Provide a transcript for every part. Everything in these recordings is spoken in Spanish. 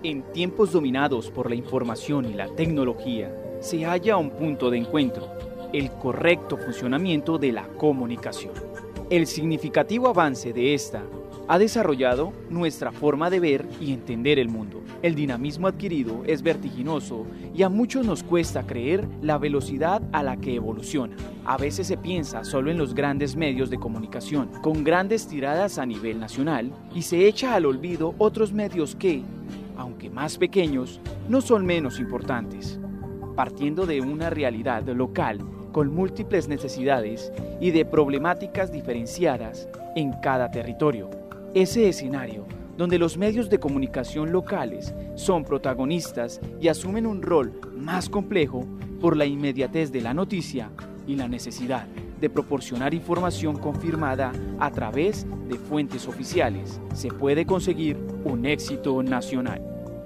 En tiempos dominados por la información y la tecnología, se halla un punto de encuentro, el correcto funcionamiento de la comunicación. El significativo avance de esta ha desarrollado nuestra forma de ver y entender el mundo. El dinamismo adquirido es vertiginoso y a muchos nos cuesta creer la velocidad a la que evoluciona. A veces se piensa solo en los grandes medios de comunicación, con grandes tiradas a nivel nacional, y se echa al olvido otros medios que, aunque más pequeños, no son menos importantes. Partiendo de una realidad local con múltiples necesidades y de problemáticas diferenciadas en cada territorio. Ese escenario donde los medios de comunicación locales son protagonistas y asumen un rol más complejo por la inmediatez de la noticia y la necesidad de proporcionar información confirmada a través de fuentes oficiales, se puede conseguir un éxito nacional.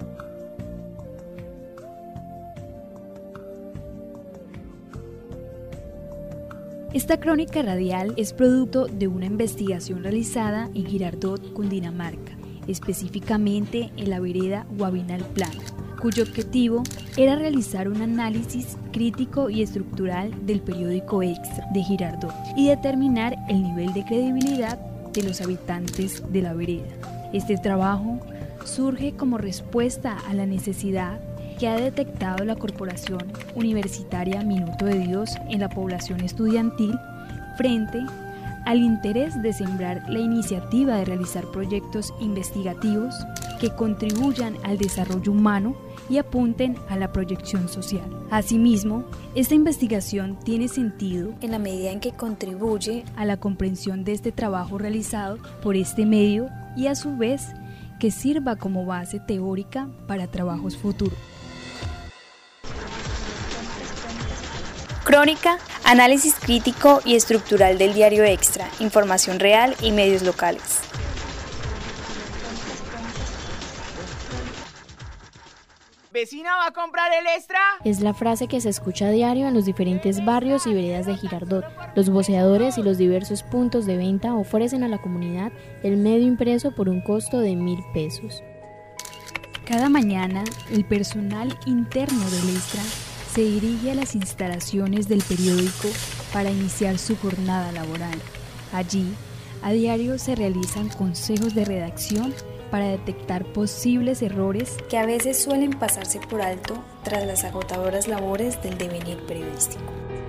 Esta crónica radial es producto de una investigación realizada en Girardot, Cundinamarca, específicamente en la vereda Guabinal Plana, cuyo objetivo era realizar un análisis crítico y estructural del periódico Extra de Girardot y determinar el nivel de credibilidad de los habitantes de la vereda. Este trabajo surge como respuesta a la necesidad que ha detectado la Corporación Universitaria Minuto de Dios en la población estudiantil frente al interés de sembrar la iniciativa de realizar proyectos investigativos que contribuyan al desarrollo humano y apunten a la proyección social. Asimismo, esta investigación tiene sentido en la medida en que contribuye a la comprensión de este trabajo realizado por este medio y a su vez que sirva como base teórica para trabajos futuros. Crónica, análisis crítico y estructural del diario Extra, información real y medios locales. ¿Vecina va a comprar el Extra? Es la frase que se escucha a diario en los diferentes barrios y veredas de Girardot. Los voceadores y los diversos puntos de venta ofrecen a la comunidad el medio impreso por un costo de 1.000 pesos. Cada mañana, el personal interno del Extra se dirige a las instalaciones del periódico para iniciar su jornada laboral. Allí, a diario se realizan consejos de redacción para detectar posibles errores que a veces suelen pasarse por alto tras las agotadoras labores del devenir periodístico.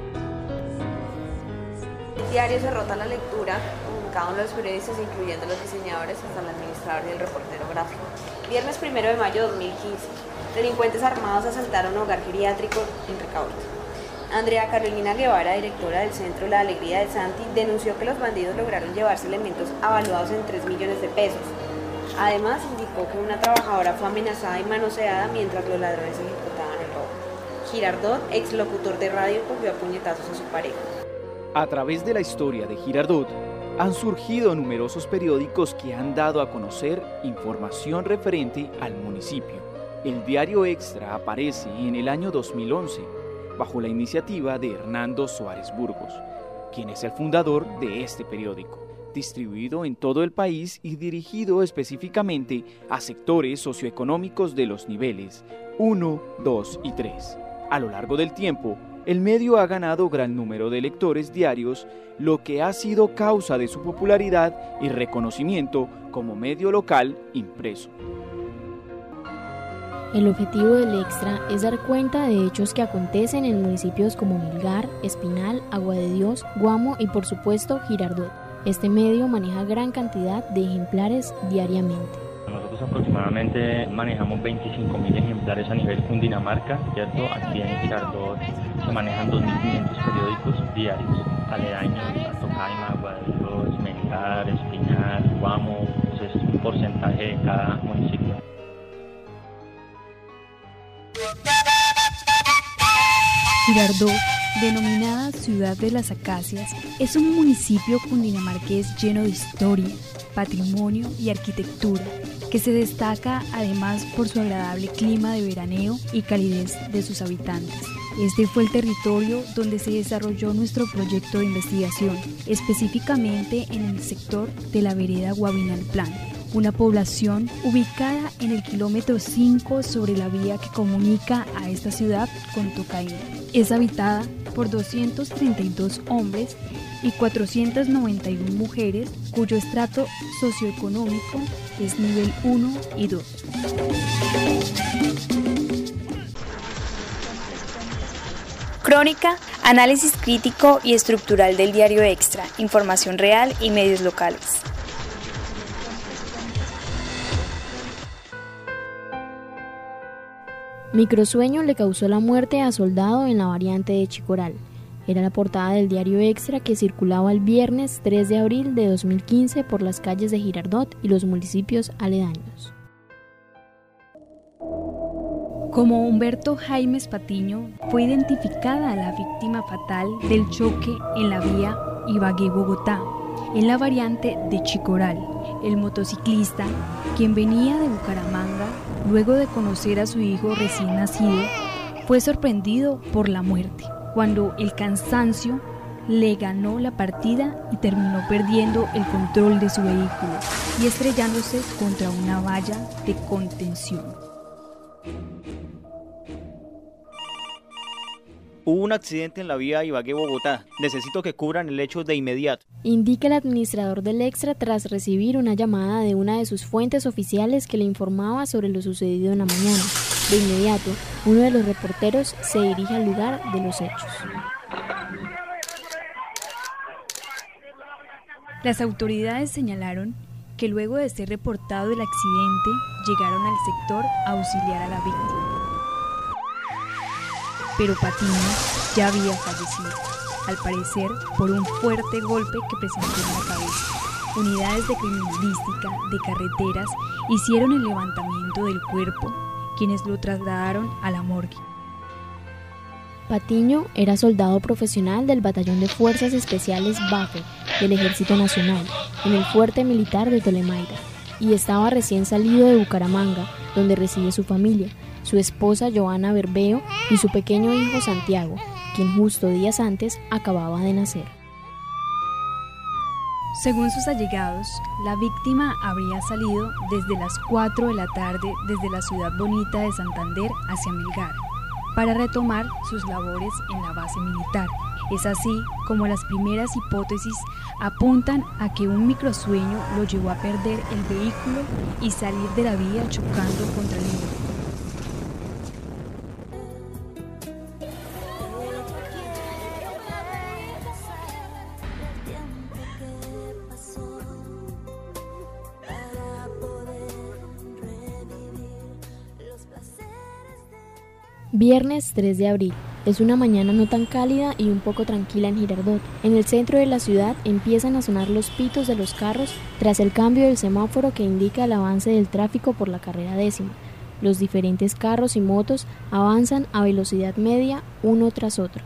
El diario se rota la lectura, cada uno de los periodistas, incluyendo los diseñadores, hasta el administrador y el reportero gráfico. Viernes 1 de mayo de 2015. Delincuentes armados asaltaron un hogar geriátrico en Ricaurte. Andrea Carolina Guevara, directora del Centro La Alegría de Santi, denunció que los bandidos lograron llevarse elementos avaluados en 3 millones de pesos. Además, indicó que una trabajadora fue amenazada y manoseada mientras los ladrones ejecutaban el robo. Girardot, exlocutor de radio, cogió a puñetazos a su pareja. A través de la historia de Girardot, han surgido numerosos periódicos que han dado a conocer información referente al municipio. El diario Extra aparece en el año 2011, bajo la iniciativa de Hernando Suárez Burgos, quien es el fundador de este periódico, distribuido en todo el país y dirigido específicamente a sectores socioeconómicos de los niveles 1, 2 y 3. A lo largo del tiempo, el medio ha ganado gran número de lectores diarios, lo que ha sido causa de su popularidad y reconocimiento como medio local impreso. El objetivo del Extra es dar cuenta de hechos que acontecen en municipios como Melgar, Espinal, Agua de Dios, Guamo y por supuesto Girardot. Este medio maneja gran cantidad de ejemplares diariamente. Nosotros aproximadamente manejamos 25.000 ejemplares a nivel Cundinamarca, ¿cierto? Aquí en Girardot se manejan 2.500 periódicos diarios, aledaños a Tocaima, Agua de Dios, Melgar, Espinal, Guamo, es un porcentaje de cada municipio. Girardot, denominada Ciudad de las Acacias, es un municipio cundinamarqués lleno de historia, patrimonio y arquitectura, que se destaca además por su agradable clima de veraneo y calidez de sus habitantes. Este fue el territorio donde se desarrolló nuestro proyecto de investigación, específicamente en el sector de la vereda Guabinal Plana, una población ubicada en el kilómetro 5 sobre la vía que comunica a esta ciudad con Tocaima. Es habitada por 232 hombres y 491 mujeres, cuyo estrato socioeconómico es nivel 1 y 2. Crónica, análisis crítico y estructural del diario Extra, información real y medios locales. Microsueño le causó la muerte a soldado en la variante de Chicoral. Era la portada del diario Extra que circulaba el viernes 3 de abril de 2015 por las calles de Girardot y los municipios aledaños. Como Humberto Jaimes Patiño, fue identificada la víctima fatal del choque en la vía Ibagué-Bogotá, en la variante de Chicoral. El motociclista, quien venía de Bucaramanga, luego de conocer a su hijo recién nacido, fue sorprendido por la muerte, cuando el cansancio le ganó la partida y terminó perdiendo el control de su vehículo y estrellándose contra una valla de contención. Hubo un accidente en la vía Ibagué-Bogotá. Necesito que cubran el hecho de inmediato. Indica el administrador del Extra tras recibir una llamada de una de sus fuentes oficiales que le informaba sobre lo sucedido en la mañana. De inmediato, uno de los reporteros se dirige al lugar de los hechos. Las autoridades señalaron que luego de ser reportado el accidente, llegaron al sector a auxiliar a la víctima. Pero Patiño ya había fallecido, al parecer por un fuerte golpe que presentó en la cabeza. Unidades de criminalística de carreteras hicieron el levantamiento del cuerpo, quienes lo trasladaron a la morgue. Patiño era soldado profesional del Batallón de Fuerzas Especiales BAFE del Ejército Nacional, en el Fuerte Militar de Tolemaida, y estaba recién salido de Bucaramanga, donde reside su familia, su esposa Joana Berbeo y su pequeño hijo Santiago, quien justo días antes acababa de nacer. Según sus allegados, la víctima habría salido desde las 4 de la tarde desde la ciudad bonita de Santander hacia Melgar, para retomar sus labores en la base militar. Es así como las primeras hipótesis apuntan a que un microsueño lo llevó a perder el vehículo y salir de la vía chocando contra el muro. Viernes 3 de abril. Es una mañana no tan cálida y un poco tranquila en Girardot. En el centro de la ciudad empiezan a sonar los pitos de los carros tras el cambio del semáforo que indica el avance del tráfico por la carrera 10ª. Los diferentes carros y motos avanzan a velocidad media uno tras otro.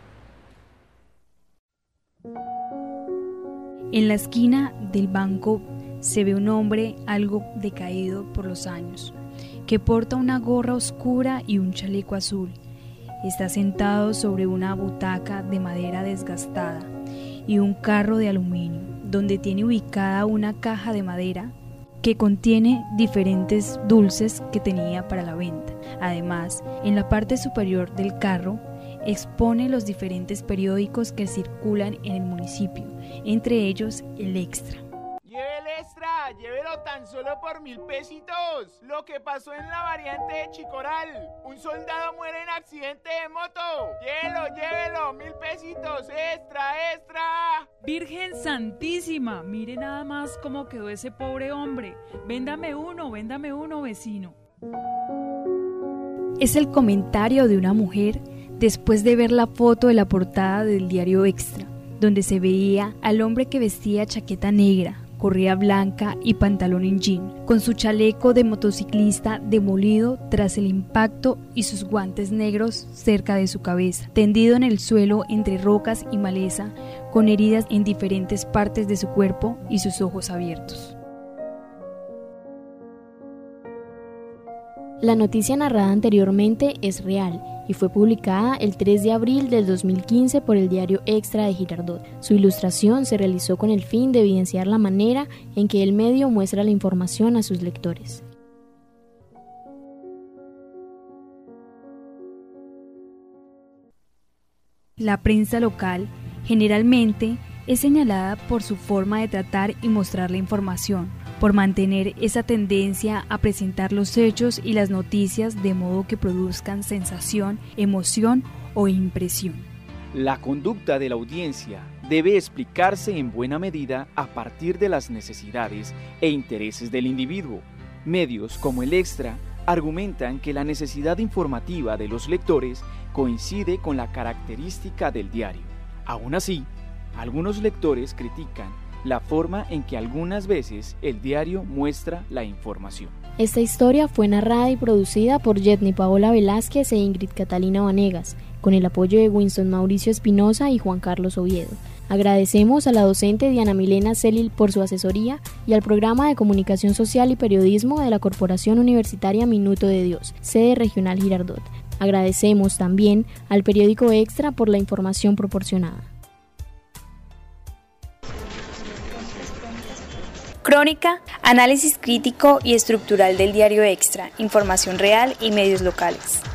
En la esquina del banco se ve un hombre algo decaído por los años, que porta una gorra oscura y un chaleco azul. Está sentado sobre una butaca de madera desgastada y un carro de aluminio, donde tiene ubicada una caja de madera que contiene diferentes dulces que tenía para la venta. Además, en la parte superior del carro expone los diferentes periódicos que circulan en el municipio, entre ellos el Extra. Lleve el Extra, llévelo tan solo por 1.000 pesitos. Lo que pasó en la variante de Chicoral. Un soldado muere en accidente de moto. Llévelo, 1.000 pesitos. Extra. Virgen Santísima, mire nada más cómo quedó ese pobre hombre. Véndame uno, vecino. Es el comentario de una mujer después de ver la foto de la portada del diario Extra, donde se veía al hombre que vestía chaqueta negra, correa blanca y pantalón en jean, con su chaleco de motociclista demolido tras el impacto y sus guantes negros cerca de su cabeza, tendido en el suelo entre rocas y maleza, con heridas en diferentes partes de su cuerpo y sus ojos abiertos. La noticia narrada anteriormente es real y fue publicada el 3 de abril del 2015 por el diario Extra de Girardot. Su ilustración se realizó con el fin de evidenciar la manera en que el medio muestra la información a sus lectores. La prensa local generalmente es señalada por su forma de tratar y mostrar la información, por mantener esa tendencia a presentar los hechos y las noticias de modo que produzcan sensación, emoción o impresión. La conducta de la audiencia debe explicarse en buena medida a partir de las necesidades e intereses del individuo. Medios como el Extra argumentan que la necesidad informativa de los lectores coincide con la característica del diario. Aún así, algunos lectores critican la forma en que algunas veces el diario muestra la información. Esta historia fue narrada y producida por Yetni Paola Velázquez e Ingrid Catalina Vanegas, con el apoyo de Winston Mauricio Espinosa y Juan Carlos Oviedo. Agradecemos a la docente Diana Milena Celil por su asesoría y al programa de Comunicación Social y Periodismo de la Corporación Universitaria Minuto de Dios, sede regional Girardot. Agradecemos también al periódico Extra por la información proporcionada. Crónica, análisis crítico y estructural del diario Extra, información real y medios locales.